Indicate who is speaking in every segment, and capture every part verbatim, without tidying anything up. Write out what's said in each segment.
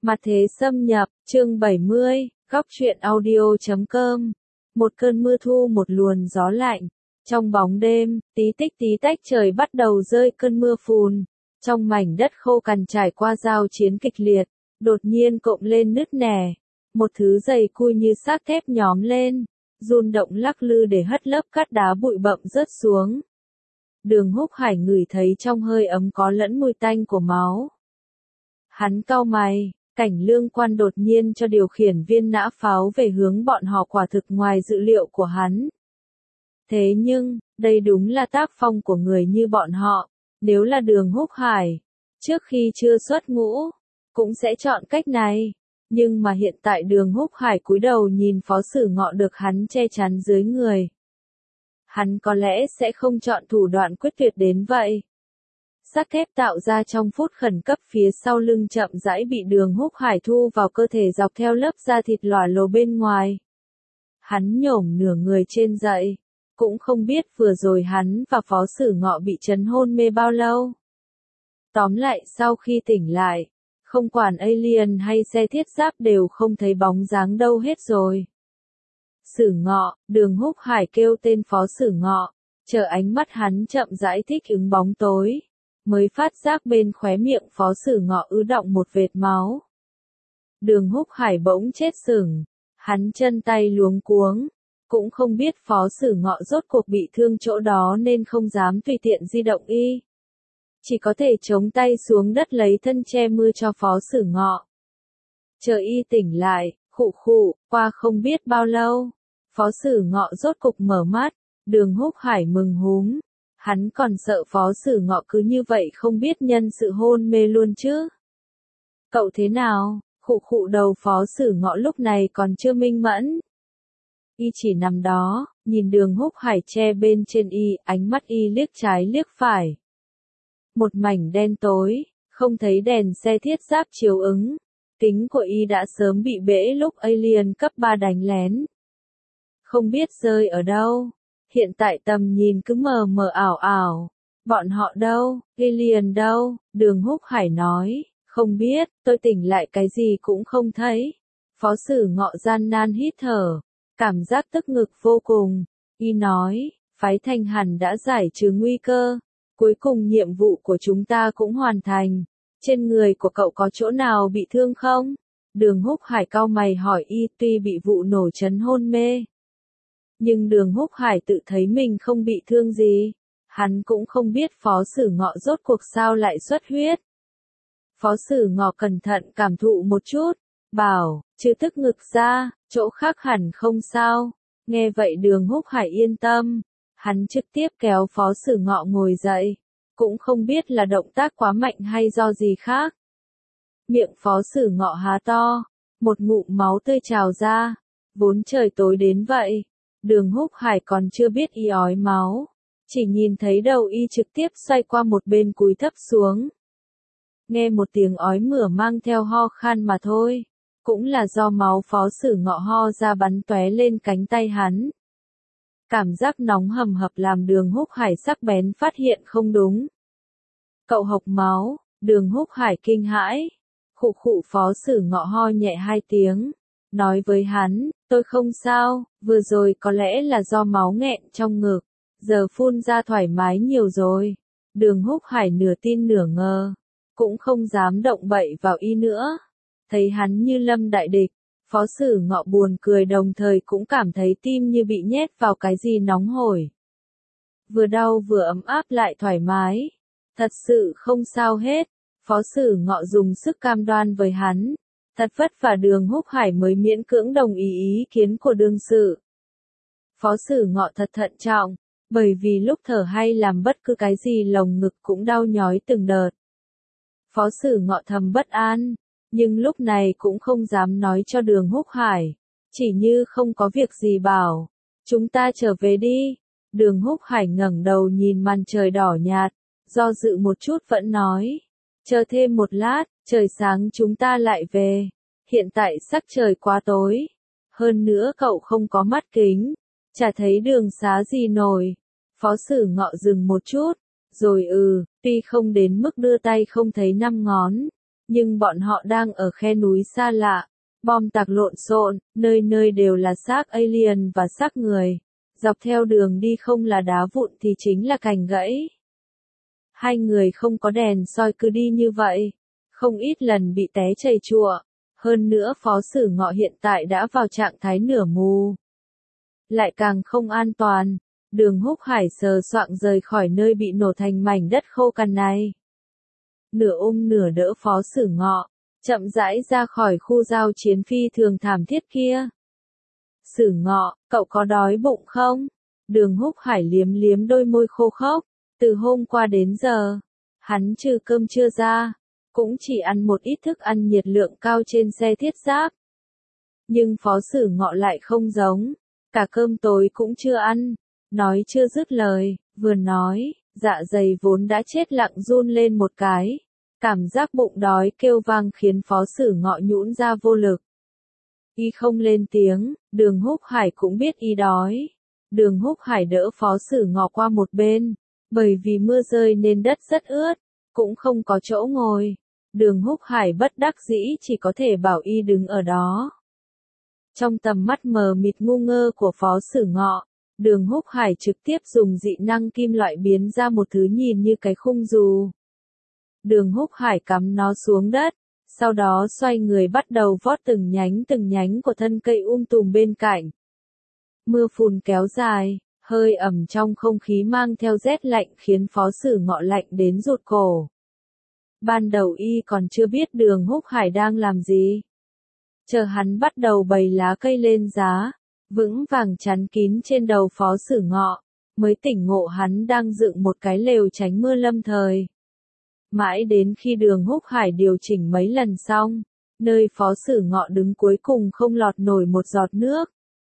Speaker 1: Mặt thế xâm nhập, chương bảy mươi, góc truyện audio chấm com. Một cơn mưa thu một luồn gió lạnh. Trong bóng đêm, tí tích tí tách trời bắt đầu rơi cơn mưa phùn. Trong mảnh đất khô cằn trải qua giao chiến kịch liệt, đột nhiên cộng lên nứt nẻ. Một thứ dày cui như xác thép nhóm lên, run động lắc lư để hất lớp cát đá bụi bặm rớt xuống. Đường Húc Hải ngửi thấy trong hơi ấm có lẫn mùi tanh của máu. Hắn cau mày. Cảnh Lương Quan đột nhiên cho điều khiển viên nã pháo về hướng bọn họ quả thực ngoài dự liệu của hắn. Thế nhưng, đây đúng là tác phong của người như bọn họ, nếu là Đường Húc Hải, trước khi chưa xuất ngũ, cũng sẽ chọn cách này. Nhưng mà hiện tại Đường Húc Hải cúi đầu nhìn Phó Sử Ngọ được hắn che chắn dưới người. Hắn có lẽ sẽ không chọn thủ đoạn quyết tuyệt đến vậy. Sắt thép tạo ra trong phút khẩn cấp phía sau lưng chậm rãi bị Đường Húc Hải thu vào cơ thể dọc theo lớp da thịt lòa lồ bên ngoài. Hắn nhổm nửa người trên dậy, cũng không biết vừa rồi hắn và Phó Sử Ngọ bị chấn hôn mê bao lâu. Tóm lại sau khi tỉnh lại, không quản alien hay xe thiết giáp đều không thấy bóng dáng đâu hết rồi. Sử Ngọ, Đường Húc Hải kêu tên Phó Sử Ngọ, chờ ánh mắt hắn chậm rãi thích ứng bóng tối. Mới phát giác bên khóe miệng Phó Sử Ngọ ứ đọng một vệt máu. Đường Húc Hải bỗng chết sững, hắn chân tay luống cuống, cũng không biết Phó Sử Ngọ rốt cuộc bị thương chỗ đó nên không dám tùy tiện di động y. Chỉ có thể chống tay xuống đất lấy thân che mưa cho Phó Sử Ngọ. Chờ y tỉnh lại, khụ khụ, qua không biết bao lâu, Phó Sử Ngọ rốt cục mở mắt, Đường Húc Hải mừng húm. Hắn còn sợ Phó Sử Ngọ cứ như vậy không biết nhân sự hôn mê luôn chứ. Cậu thế nào? Khụ khụ đầu Phó Sử Ngọ lúc này còn chưa minh mẫn. Y chỉ nằm đó, nhìn Đường Húc Hải che bên trên y, ánh mắt y liếc trái liếc phải. Một mảnh đen tối, không thấy đèn xe thiết giáp chiếu ứng. Kính của y đã sớm bị bể lúc alien cấp ba đánh lén. Không biết rơi ở đâu. Hiện tại tầm nhìn cứ mờ mờ ảo ảo. Bọn họ đâu, alien đâu, Đường Húc Hải nói, không biết, tôi tỉnh lại cái gì cũng không thấy. Phó Sử Ngọ gian nan hít thở, cảm giác tức ngực vô cùng. Y nói, phái Thanh hẳn đã giải trừ nguy cơ. Cuối cùng nhiệm vụ của chúng ta cũng hoàn thành. Trên người của cậu có chỗ nào bị thương không? Đường Húc Hải cau mày hỏi y, tuy bị vụ nổ chấn hôn mê. Nhưng Đường Húc Hải tự thấy mình không bị thương gì. Hắn cũng không biết Phó Sử Ngọ rốt cuộc sao lại xuất huyết. Phó Sử Ngọ cẩn thận cảm thụ một chút, bảo, chứ tức ngực ra, chỗ khác hẳn không sao. Nghe vậy Đường Húc Hải yên tâm. Hắn trực tiếp kéo Phó Sử Ngọ ngồi dậy. Cũng không biết là động tác quá mạnh hay do gì khác. Miệng Phó Sử Ngọ há to, một ngụm máu tươi trào ra. Vốn trời tối đến vậy. Đường Húc Hải còn chưa biết y ói máu, chỉ nhìn thấy đầu y trực tiếp xoay qua một bên cúi thấp xuống. Nghe một tiếng ói mửa mang theo ho khan mà thôi, cũng là do máu Phó Sử Ngọ ho ra bắn tóe lên cánh tay hắn. Cảm giác nóng hầm hập làm Đường Húc Hải sắc bén phát hiện không đúng. Cậu hộc máu, Đường Húc Hải kinh hãi, khụ khụ Phó Sử Ngọ ho nhẹ hai tiếng. Nói với hắn, tôi không sao, vừa rồi có lẽ là do máu nghẹn trong ngực, giờ phun ra thoải mái nhiều rồi. Đường Húc Hải nửa tin nửa ngờ, cũng không dám động bậy vào y nữa. Thấy hắn như lâm đại địch, Phó Sử Ngọ buồn cười đồng thời cũng cảm thấy tim như bị nhét vào cái gì nóng hổi. Vừa đau vừa ấm áp lại thoải mái, thật sự không sao hết. Phó Sử Ngọ dùng sức cam đoan với hắn. Thật vất vả Đường Húc Hải mới miễn cưỡng đồng ý ý kiến của đương sự. Phó Sử Ngọ thật thận trọng, bởi vì lúc thở hay làm bất cứ cái gì lồng ngực cũng đau nhói từng đợt. Phó Sử Ngọ thầm bất an, nhưng lúc này cũng không dám nói cho Đường Húc Hải, chỉ như không có việc gì bảo, chúng ta trở về đi. Đường Húc Hải ngẩng đầu nhìn màn trời đỏ nhạt, do dự một chút vẫn nói, chờ thêm một lát. Trời sáng chúng ta lại về. Hiện tại sắc trời quá tối. Hơn nữa cậu không có mắt kính. Chả thấy đường xá gì nổi. Phó Sử Ngọ dừng một chút. Rồi ừ, tuy không đến mức đưa tay không thấy năm ngón. Nhưng bọn họ đang ở khe núi xa lạ, bom tạc lộn xộn, nơi nơi đều là xác alien và xác người. Dọc theo đường đi không là đá vụn thì chính là cành gãy. Hai người không có đèn soi cứ đi như vậy, không ít lần bị té chầy chùa. Hơn nữa Phó Sử Ngọ hiện tại đã vào trạng thái nửa mù. Lại càng không an toàn, Đường Húc Hải sờ soạng rời khỏi nơi bị nổ thành mảnh đất khô cằn này. Nửa ôm nửa đỡ Phó Sử Ngọ, chậm rãi ra khỏi khu giao chiến phi thường thảm thiết kia. Sử Ngọ, cậu có đói bụng không? Đường Húc Hải liếm liếm đôi môi khô khốc, từ hôm qua đến giờ, hắn trừ cơm trưa ra, cũng chỉ ăn một ít thức ăn nhiệt lượng cao trên xe thiết giáp. Nhưng Phó Sử Ngọ lại không giống, cả cơm tối cũng chưa ăn, nói chưa dứt lời, vừa nói, dạ dày vốn đã chết lặng run lên một cái, cảm giác bụng đói kêu vang khiến Phó Sử Ngọ nhũn ra vô lực. Y không lên tiếng, Đường Húc Hải cũng biết y đói. Đường Húc Hải đỡ Phó Sử Ngọ qua một bên, bởi vì mưa rơi nên đất rất ướt, cũng không có chỗ ngồi. Đường Húc Hải bất đắc dĩ chỉ có thể bảo y đứng ở đó. Trong tầm mắt mờ mịt ngu ngơ của Phó Sử Ngọ, Đường Húc Hải trực tiếp dùng dị năng kim loại biến ra một thứ nhìn như cái khung dù. Đường Húc Hải cắm nó xuống đất, sau đó xoay người bắt đầu vót từng nhánh từng nhánh của thân cây um tùm bên cạnh. Mưa phùn kéo dài, hơi ẩm trong không khí mang theo rét lạnh khiến Phó Sử Ngọ lạnh đến rụt cổ. Ban đầu y còn chưa biết Đường Húc Hải đang làm gì. Chờ hắn bắt đầu bày lá cây lên giá, vững vàng chắn kín trên đầu Phó Sử Ngọ, mới tỉnh ngộ hắn đang dựng một cái lều tránh mưa lâm thời. Mãi đến khi Đường Húc Hải điều chỉnh mấy lần xong, nơi Phó Sử Ngọ đứng cuối cùng không lọt nổi một giọt nước.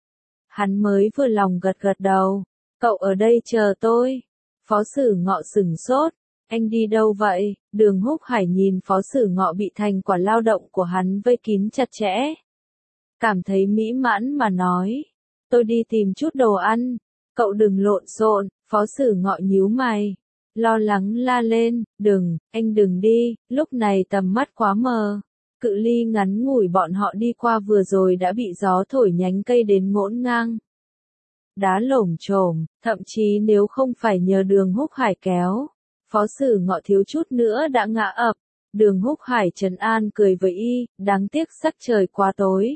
Speaker 1: Hắn mới vừa lòng gật gật đầu, cậu ở đây chờ tôi. Phó Sử Ngọ sửng sốt, anh đi đâu vậy? Đường Húc Hải nhìn Phó Sử Ngọ bị thành quả lao động của hắn vây kín chặt chẽ. Cảm thấy mỹ mãn mà nói, tôi đi tìm chút đồ ăn, cậu đừng lộn xộn. Phó Sử Ngọ nhíu mày, lo lắng la lên, đừng, anh đừng đi, lúc này tầm mắt quá mờ. Cự ly ngắn ngủi bọn họ đi qua vừa rồi đã bị gió thổi nhánh cây đến ngổn ngang. Đá lổm chổm, thậm chí nếu không phải nhờ Đường Húc Hải kéo, Phó Sử Ngọ thiếu chút nữa đã ngã ập. Đường Húc Hải trấn an cười với y, đáng tiếc sắc trời quá tối.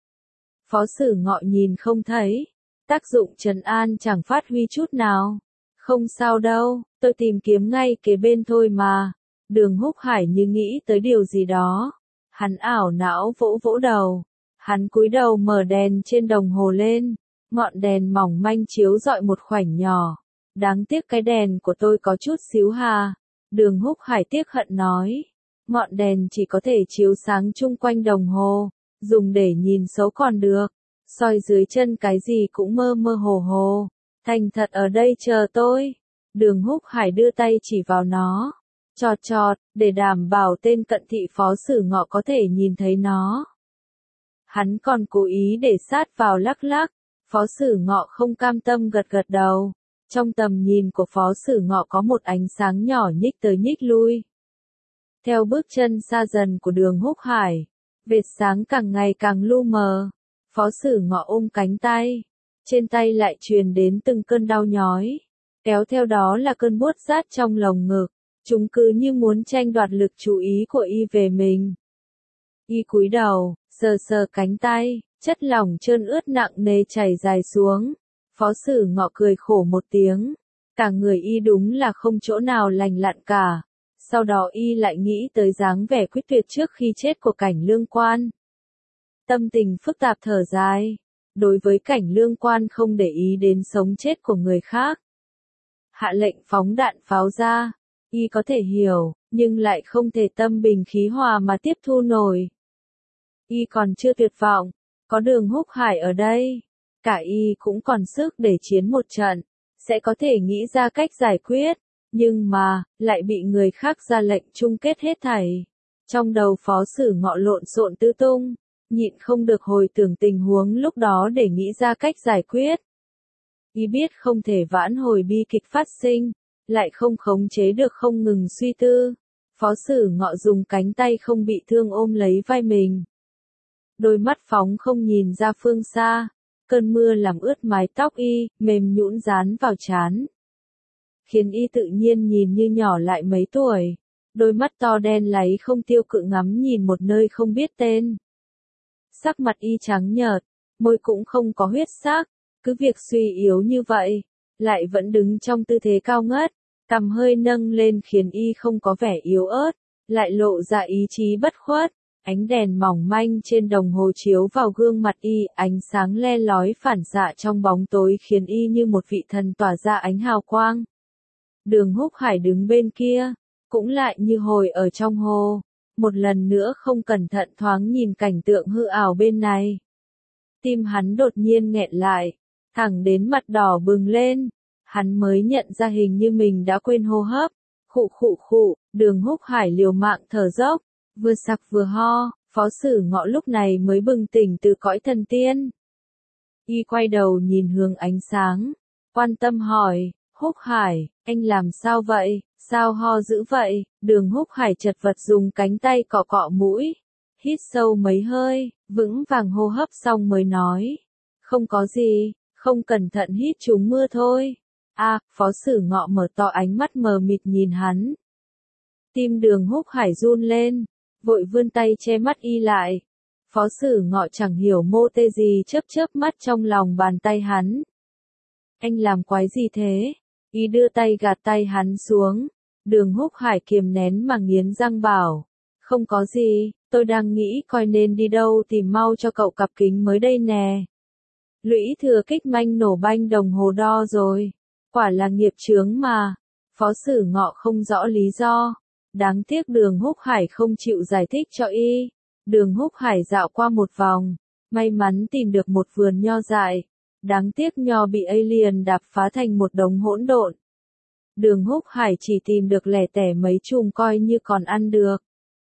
Speaker 1: Phó Sử Ngọ nhìn không thấy, tác dụng trấn an chẳng phát huy chút nào. Không sao đâu, tôi tìm kiếm ngay kế bên thôi mà. Đường Húc Hải như nghĩ tới điều gì đó. Hắn ảo não vỗ vỗ đầu. Hắn cúi đầu mở đèn trên đồng hồ lên. Ngọn đèn mỏng manh chiếu rọi một khoảnh nhỏ. Đáng tiếc cái đèn của tôi có chút xíu hà. Đường Húc Hải tiếc hận nói. Ngọn đèn chỉ có thể chiếu sáng chung quanh đồng hồ. Dùng để nhìn xấu còn được. Soi dưới chân cái gì cũng mơ mơ hồ hồ. Thành thật ở đây chờ tôi. Đường Húc Hải đưa tay chỉ vào nó. Chọt chọt, để đảm bảo tên cận thị Phó Sử Ngọ có thể nhìn thấy nó. Hắn còn cố ý để sát vào lắc lắc. Phó Sử Ngọ không cam tâm gật gật đầu. Trong tầm nhìn của Phó Sử Ngọ có một ánh sáng nhỏ nhích tới nhích lui. Theo bước chân xa dần của Đường Húc Hải, vệt sáng càng ngày càng lu mờ. Phó Sử Ngọ ôm cánh tay. Trên tay lại truyền đến từng cơn đau nhói. Kéo theo đó là cơn buốt rát trong lồng ngực. Chúng cứ như muốn tranh đoạt lực chú ý của y về mình. Y cúi đầu, sờ sờ cánh tay, chất lỏng trơn ướt nặng nề chảy dài xuống. Phó Sử Ngọ cười khổ một tiếng. Cả người y đúng là không chỗ nào lành lặn cả. Sau đó y lại nghĩ tới dáng vẻ quyết tuyệt trước khi chết của Cảnh Lương Quan. Tâm tình phức tạp thở dài. Đối với Cảnh Lương Quan không để ý đến sống chết của người khác. Hạ lệnh phóng đạn pháo ra. Y có thể hiểu, nhưng lại không thể tâm bình khí hòa mà tiếp thu nổi. Y còn chưa tuyệt vọng, có Đường Húc Hải ở đây, cả y cũng còn sức để chiến một trận, sẽ có thể nghĩ ra cách giải quyết, nhưng mà, lại bị người khác ra lệnh chung kết hết thảy. Trong đầu Phó Sử Ngọ lộn xộn tứ tung, nhịn không được hồi tưởng tình huống lúc đó để nghĩ ra cách giải quyết. Y biết không thể vãn hồi bi kịch phát sinh. Lại không khống chế được không ngừng suy tư. Phó Sử Ngọ dùng cánh tay không bị thương ôm lấy vai mình. Đôi mắt phóng không nhìn ra phương xa, cơn mưa làm ướt mái tóc y, mềm nhũn dán vào trán. Khiến y tự nhiên nhìn như nhỏ lại mấy tuổi, đôi mắt to đen láy không tiêu cự ngắm nhìn một nơi không biết tên. Sắc mặt y trắng nhợt, môi cũng không có huyết sắc, cứ việc suy yếu như vậy, lại vẫn đứng trong tư thế cao ngất, cằm hơi nâng lên khiến y không có vẻ yếu ớt, lại lộ ra ý chí bất khuất. Ánh đèn mỏng manh trên đồng hồ chiếu vào gương mặt y, ánh sáng le lói phản xạ trong bóng tối khiến y như một vị thần tỏa ra ánh hào quang. Đường Húc Hải đứng bên kia, cũng lại như hồi ở trong hồ, một lần nữa không cẩn thận thoáng nhìn cảnh tượng hư ảo bên này. Tim hắn đột nhiên nghẹn lại, thẳng đến mặt đỏ bừng lên, hắn mới nhận ra hình như mình đã quên hô hấp. Khụ khụ khụ, Đường Húc Hải liều mạng thở dốc, vừa sặc vừa ho, Phó Sử Ngọ lúc này mới bừng tỉnh từ cõi thần tiên. Y quay đầu nhìn hướng ánh sáng, quan tâm hỏi, Húc Hải, anh làm sao vậy, sao ho dữ vậy? Đường Húc Hải chật vật dùng cánh tay cọ cọ mũi, hít sâu mấy hơi, vững vàng hô hấp xong mới nói, không có gì, không cẩn thận hít trúng mưa thôi. A, Phó Sử Ngọ mở to ánh mắt mờ mịt nhìn hắn. Tim Đường Húc Hải run lên, vội vươn tay che mắt y lại. Phó Sử Ngọ chẳng hiểu mô tê gì chớp chớp mắt trong lòng bàn tay hắn. Anh làm quái gì thế? Y đưa tay gạt tay hắn xuống. Đường Húc Hải kiềm nén mà nghiến răng bảo. Không có gì, tôi đang nghĩ coi nên đi đâu tìm mau cho cậu cặp kính mới đây nè. Lũy Thừa Kích manh nổ banh đồng hồ đo rồi. Quả là nghiệp chướng mà. Phó Sử Ngọ không rõ lý do. Đáng tiếc Đường Húc Hải không chịu giải thích cho y. Đường Húc Hải dạo qua một vòng, may mắn tìm được một vườn nho dại. Đáng tiếc nho bị alien đạp phá thành một đống hỗn độn. Đường Húc Hải chỉ tìm được lẻ tẻ mấy chùm coi như còn ăn được.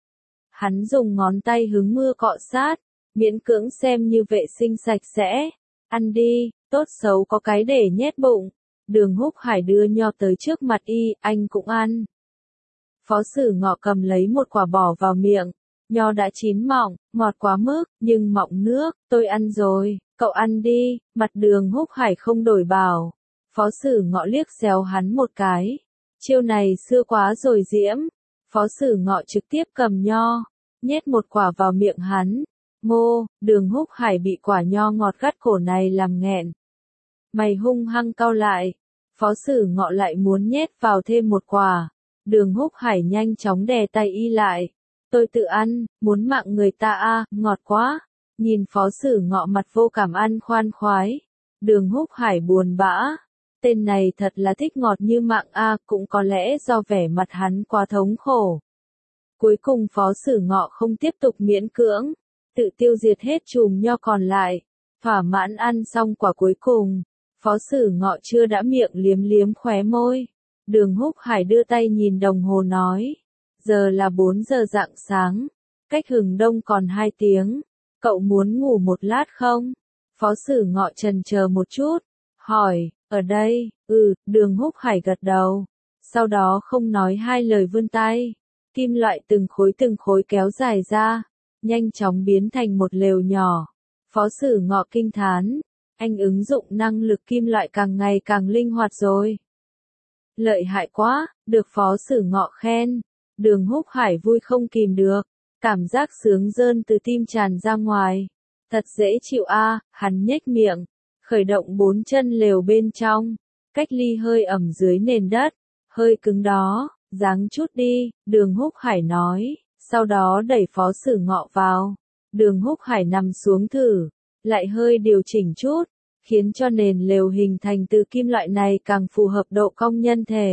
Speaker 1: Hắn dùng ngón tay hứng mưa cọ sát, miễn cưỡng xem như vệ sinh sạch sẽ. Ăn đi, tốt xấu có cái để nhét bụng. Đường Húc Hải đưa nho tới trước mặt y, anh cũng ăn. Phó Sử Ngọ cầm lấy một quả bỏ vào miệng. Nho đã chín mọng, ngọt quá mức, nhưng mọng nước, tôi ăn rồi, cậu ăn đi. Mặt Đường Húc Hải không đổi bảo. Phó Sử Ngọ liếc xéo hắn một cái. Chiêu này xưa quá rồi Diễm. Phó Sử Ngọ trực tiếp cầm nho, nhét một quả vào miệng hắn. Ngô, Đường Húc Hải bị quả nho ngọt gắt cổ này làm nghẹn. Mày hung hăng cau lại. Phó Sử Ngọ lại muốn nhét vào thêm một quả. Đường Húc Hải nhanh chóng đè tay y lại. Tôi tự ăn, muốn mạng người ta a, à, ngọt quá. Nhìn Phó Sử Ngọ mặt vô cảm ăn khoan khoái. Đường Húc Hải buồn bã. Tên này thật là thích ngọt như mạng a, à, cũng có lẽ do vẻ mặt hắn quá thống khổ. Cuối cùng Phó Sử Ngọ không tiếp tục miễn cưỡng, tự tiêu diệt hết chùm nho còn lại. Thỏa mãn ăn xong quả cuối cùng, Phó Sử Ngọ chưa đã miệng liếm liếm khóe môi. Đường Húc Hải đưa tay nhìn đồng hồ nói. Giờ là bốn giờ rạng sáng. Cách hừng đông còn hai tiếng. Cậu muốn ngủ một lát không? Phó Sử Ngọ chần chờ một chút. Hỏi, ở đây, ừ, Đường Húc Hải gật đầu. Sau đó không nói hai lời vươn tay. Kim loại từng khối từng khối kéo dài ra. Nhanh chóng biến thành một lều nhỏ. Phó Sử Ngọ kinh thán. Anh ứng dụng năng lực kim loại càng ngày càng linh hoạt rồi. Lợi hại quá, được Phó Sử Ngọ khen. Đường Húc Hải vui không kìm được. Cảm giác sướng rơn từ tim tràn ra ngoài. Thật dễ chịu a, à, hắn nhếch miệng. Khởi động bốn chân lều bên trong. Cách ly hơi ẩm dưới nền đất. Hơi cứng đó, giáng chút đi, Đường Húc Hải nói. Sau đó đẩy Phó Sử Ngọ vào. Đường Húc Hải nằm xuống thử. Lại hơi điều chỉnh chút. Khiến cho nền lều hình thành từ kim loại này càng phù hợp độ cong nhân thể.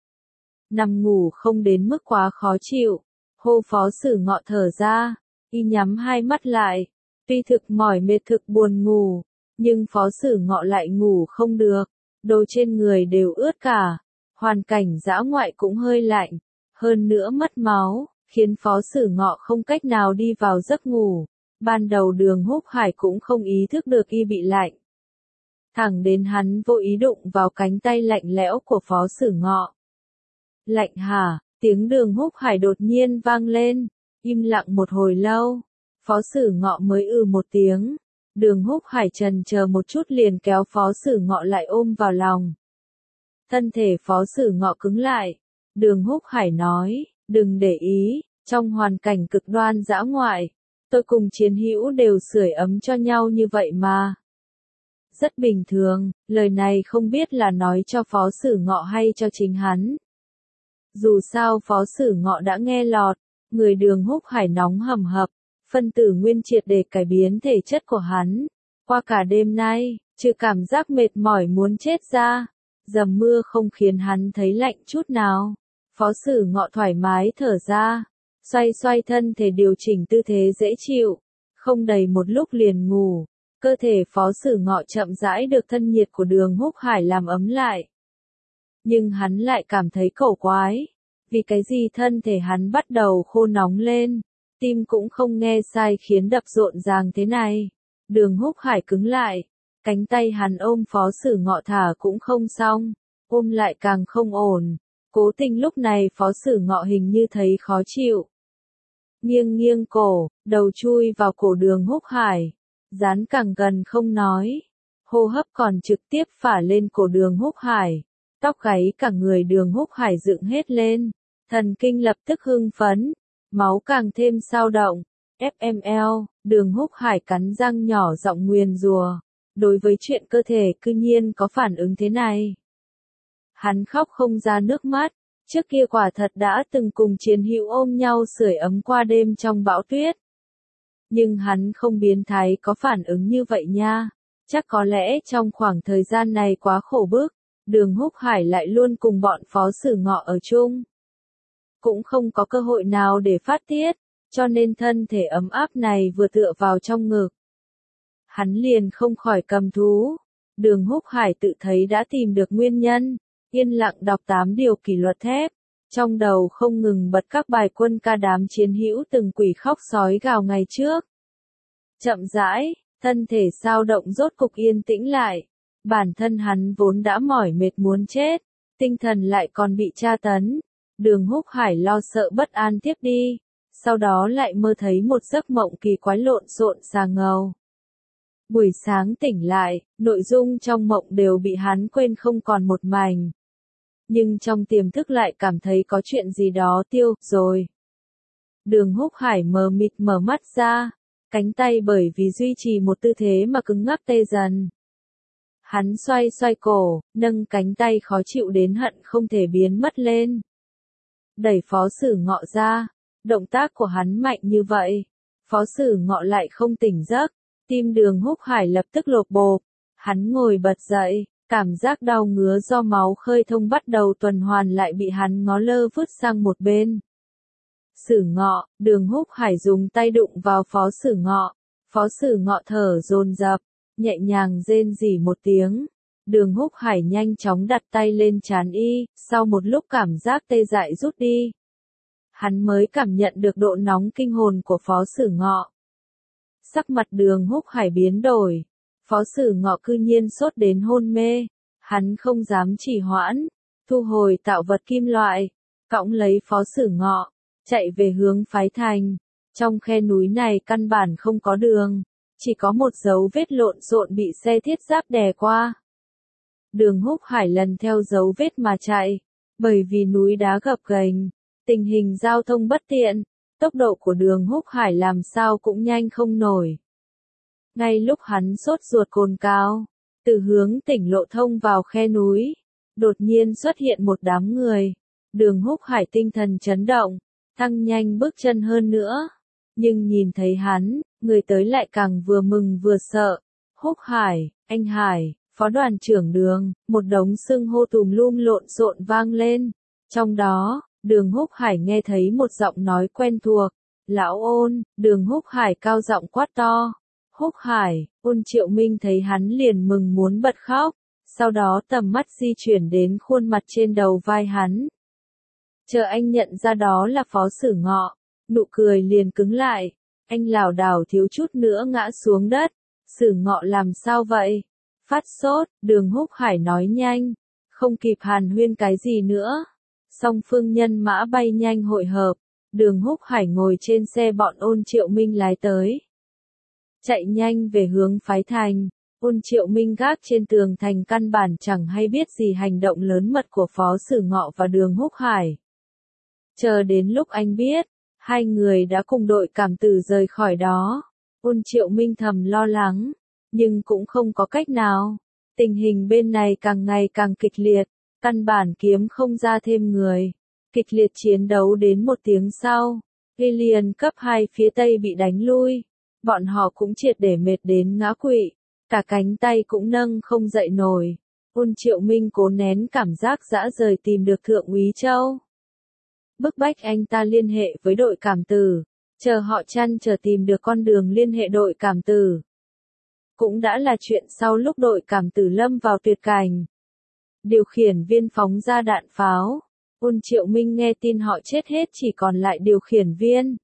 Speaker 1: Nằm ngủ không đến mức quá khó chịu. Hô Phó Sử Ngọ thở ra. Y nhắm hai mắt lại. Tuy thực mỏi mệt thực buồn ngủ. Nhưng Phó Sử Ngọ lại ngủ không được. Đồ trên người đều ướt cả. Hoàn cảnh dã ngoại cũng hơi lạnh. Hơn nữa mất máu. Khiến Phó Sử Ngọ không cách nào đi vào giấc ngủ. Ban đầu Đường Húc Hải cũng không ý thức được y bị lạnh. Thẳng đến hắn vô ý đụng vào cánh tay lạnh lẽo của Phó Sử Ngọ. Lạnh hả? Tiếng Đường Húc Hải đột nhiên vang lên, im lặng một hồi lâu, Phó Sử Ngọ mới ừ một tiếng. Đường Húc Hải trần chờ một chút liền kéo Phó Sử Ngọ lại ôm vào lòng. Thân thể Phó Sử Ngọ cứng lại, Đường Húc Hải nói, đừng để ý, trong hoàn cảnh cực đoan dã ngoại, tôi cùng chiến hữu đều sưởi ấm cho nhau như vậy mà. Rất bình thường, lời này không biết là nói cho Phó Sử Ngọ hay cho chính hắn. Dù sao Phó Sử Ngọ đã nghe lọt, người Đường Húc Hải nóng hầm hập, phân tử nguyên triệt để cải biến thể chất của hắn. Qua cả đêm nay, trừ cảm giác mệt mỏi muốn chết ra, dầm mưa không khiến hắn thấy lạnh chút nào. Phó Sử Ngọ thoải mái thở ra, xoay xoay thân thể điều chỉnh tư thế dễ chịu, không đầy một lúc liền ngủ. Cơ thể Phó Sử Ngọ chậm rãi được thân nhiệt của Đường Húc Hải làm ấm lại. Nhưng hắn lại cảm thấy cổ quái, vì cái gì thân thể hắn bắt đầu khô nóng lên, tim cũng không nghe sai khiến đập rộn ràng thế này. Đường Húc Hải cứng lại, cánh tay hắn ôm Phó Sử Ngọ thả cũng không xong, ôm lại càng không ổn. Cố Tình lúc này Phó Sử Ngọ hình như thấy khó chịu. Nghiêng nghiêng cổ, đầu chui vào cổ Đường Húc Hải, dán càng gần không nói. Hô hấp còn trực tiếp phả lên cổ Đường Húc Hải. Tóc gáy cả người Đường Húc Hải dựng hết lên, thần kinh lập tức hưng phấn, máu càng thêm sao động. ép em lờ, Đường Húc Hải cắn răng nhỏ giọng nguyền rủa, đối với chuyện cơ thể cư nhiên có phản ứng thế này. Hắn khóc không ra nước mắt, trước kia quả thật đã từng cùng chiến hữu ôm nhau sưởi ấm qua đêm trong bão tuyết. Nhưng hắn không biến thái có phản ứng như vậy nha, chắc có lẽ trong khoảng thời gian này quá khổ bức. Đường Húc Hải lại luôn cùng bọn Phó Sử Ngọ ở chung. Cũng không có cơ hội nào để phát tiết, cho nên thân thể ấm áp này vừa tựa vào trong ngực. Hắn liền không khỏi cầm thú. Đường Húc Hải tự thấy đã tìm được nguyên nhân, yên lặng đọc tám điều kỷ luật thép. Trong đầu không ngừng bật các bài quân ca đám chiến hữu từng quỷ khóc sói gào ngày trước. Chậm rãi, thân thể sao động rốt cục yên tĩnh lại. Bản thân hắn vốn đã mỏi mệt muốn chết, tinh thần lại còn bị tra tấn. Đường Húc Hải lo sợ bất an tiếp đi, sau đó lại mơ thấy một giấc mộng kỳ quái lộn xộn xà ngầu. Buổi sáng tỉnh lại, nội dung trong mộng đều bị hắn quên không còn một mảnh. Nhưng trong tiềm thức lại cảm thấy có chuyện gì đó tiêu rồi. Đường Húc Hải mờ mịt mở mắt ra, cánh tay bởi vì duy trì một tư thế mà cứng ngắc tê dần. Hắn xoay xoay cổ, nâng cánh tay khó chịu đến hận không thể biến mất lên. Đẩy Phó Sử Ngọ ra, động tác của hắn mạnh như vậy. Phó Sử Ngọ lại không tỉnh giấc, tim Đường Húc Hải lập tức lột bột. Hắn ngồi bật dậy, cảm giác đau ngứa do máu khơi thông bắt đầu tuần hoàn lại bị hắn ngó lơ vứt sang một bên. Sử Ngọ, Đường Húc Hải dùng tay đụng vào Phó Sử Ngọ. Phó Sử Ngọ thở dồn dập, nhẹ nhàng rên rỉ một tiếng. Đường Húc Hải nhanh chóng đặt tay lên trán y, sau một lúc cảm giác tê dại rút đi. Hắn mới cảm nhận được độ nóng kinh hồn của Phó Sử Ngọ. Sắc mặt Đường Húc Hải biến đổi, Phó Sử Ngọ cư nhiên sốt đến hôn mê. Hắn không dám trì hoãn, thu hồi tạo vật kim loại, cõng lấy Phó Sử Ngọ, chạy về hướng phái thành. Trong khe núi này căn bản không có đường, chỉ có một dấu vết lộn xộn bị xe thiết giáp đè qua. Đường Húc Hải lần theo dấu vết mà chạy, bởi vì núi đá gập ghềnh, tình hình giao thông bất tiện, tốc độ của Đường Húc Hải làm sao cũng nhanh không nổi. Ngay lúc hắn sốt ruột cồn cào, từ hướng tỉnh lộ thông vào khe núi, đột nhiên xuất hiện một đám người. Đường Húc Hải tinh thần chấn động, tăng nhanh bước chân hơn nữa. Nhưng nhìn thấy hắn, người tới lại càng vừa mừng vừa sợ. Húc Hải, anh Hải, Phó đoàn trưởng Đường, một đống xưng hô tùm lum lộn xộn vang lên. Trong đó, Đường Húc Hải nghe thấy một giọng nói quen thuộc. Lão Ôn, Đường Húc Hải cao giọng quát to. Húc Hải, Ôn Triệu Minh thấy hắn liền mừng muốn bật khóc. Sau đó tầm mắt di chuyển đến khuôn mặt trên đầu vai hắn. Chờ anh nhận ra đó là Phó Sử Ngọ, nụ cười liền cứng lại. Anh lảo đảo thiếu chút nữa ngã xuống đất. Sử Ngọ làm sao vậy? Phát sốt, Đường Húc Hải nói nhanh, không kịp hàn huyên cái gì nữa. Song phương nhân mã bay nhanh hội hợp, Đường Húc Hải ngồi trên xe bọn Ôn Triệu Minh lái tới. Chạy nhanh về hướng phái thành, Ôn Triệu Minh gác trên tường thành căn bản chẳng hay biết gì hành động lớn mật của Phó Sử Ngọ và Đường Húc Hải. Chờ đến lúc anh biết, hai người đã cùng đội cảm tử rời khỏi đó. Ôn Triệu Minh thầm lo lắng, nhưng cũng không có cách nào. Tình hình bên này càng ngày càng kịch liệt, căn bản kiếm không ra thêm người. Kịch liệt chiến đấu đến một tiếng sau, Alien cấp hai phía Tây bị đánh lui. Bọn họ cũng triệt để mệt đến ngã quỵ, cả cánh tay cũng nâng không dậy nổi. Ôn Triệu Minh cố nén cảm giác dã rời tìm được Thượng úy Châu. Bức bách anh ta liên hệ với đội cảm tử, chờ họ chăn chờ tìm được con đường liên hệ đội cảm tử. Cũng đã là chuyện sau lúc đội cảm tử lâm vào tuyệt cảnh. Điều khiển viên phóng ra đạn pháo. Ôn Triệu Minh nghe tin họ chết hết, chỉ còn lại điều khiển viên.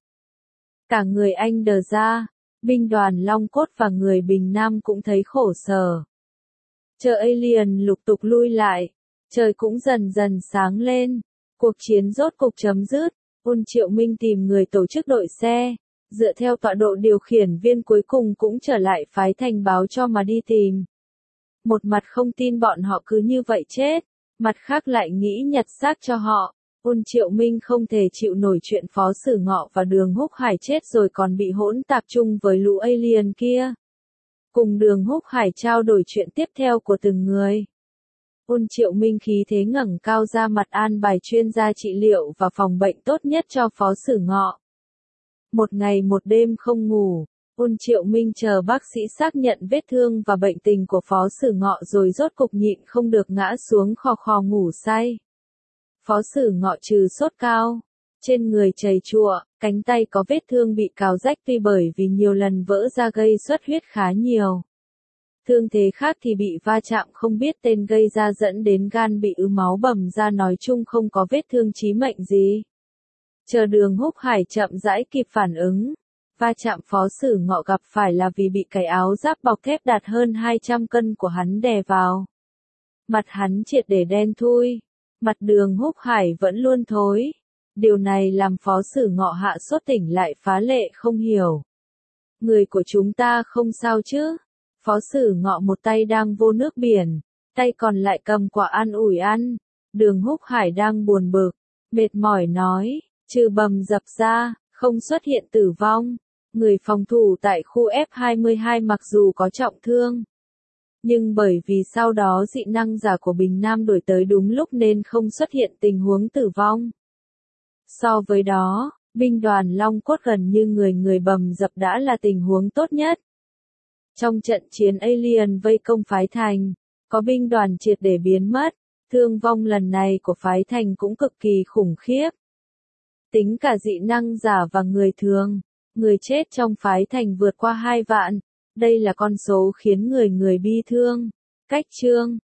Speaker 1: Cả người anh đờ ra, binh đoàn Long Cốt và người Bình Nam cũng thấy khổ sở. Chờ Alien lục tục lui lại, trời cũng dần dần sáng lên. Cuộc chiến rốt cục chấm dứt. Ôn Triệu Minh tìm người tổ chức đội xe, dựa theo tọa độ điều khiển viên cuối cùng cũng trở lại phái thành báo cho mà đi tìm. Một mặt không tin bọn họ cứ như vậy chết, mặt khác lại nghĩ nhặt xác cho họ. Ôn Triệu Minh không thể chịu nổi chuyện Phó Sử Ngọ và Đường Húc Hải chết rồi còn bị hỗn tạp chung với lũ alien kia. Cùng Đường Húc Hải trao đổi chuyện tiếp theo của từng người. Ôn Triệu Minh khí thế ngẩng cao ra mặt an bài chuyên gia trị liệu và phòng bệnh tốt nhất cho Phó Sử Ngọ. Một ngày một đêm không ngủ, Ôn Triệu Minh chờ bác sĩ xác nhận vết thương và bệnh tình của Phó Sử Ngọ rồi rốt cục nhịn không được ngã xuống khò khò ngủ say. Phó Sử Ngọ trừ sốt cao, trên người chầy chùa, cánh tay có vết thương bị cào rách tuy bởi vì nhiều lần vỡ ra gây xuất huyết khá nhiều. Thương thế khác thì bị va chạm không biết tên gây ra dẫn đến gan bị ứ máu bầm ra, nói chung không có vết thương chí mệnh gì. Chờ Đường Húc Hải chậm rãi kịp phản ứng, va chạm Phó Sử Ngọ gặp phải là vì bị cái áo giáp bọc thép đạt hơn hai trăm cân của hắn đè vào. Mặt hắn triệt để đen thui, mặt Đường Húc Hải vẫn luôn thối. Điều này làm Phó Sử Ngọ hạ sốt tỉnh lại phá lệ không hiểu. Người của chúng ta không sao chứ? Phó Sử Ngọ một tay đang vô nước biển, tay còn lại cầm quả an ủi ăn. Đường Húc Hải đang buồn bực, mệt mỏi nói, trừ bầm dập ra, không xuất hiện tử vong. Người phòng thủ tại khu F hai mươi hai mặc dù có trọng thương, nhưng bởi vì sau đó dị năng giả của Bình Nam đổi tới đúng lúc nên không xuất hiện tình huống tử vong. So với đó, binh đoàn Long Cốt gần như người người bầm dập đã là tình huống tốt nhất. Trong trận chiến alien vây công phái thành, có binh đoàn triệt để biến mất, thương vong lần này của phái thành cũng cực kỳ khủng khiếp. Tính cả dị năng giả và người thường, người chết trong phái thành vượt qua hai vạn, đây là con số khiến người người bi thương. Cách chương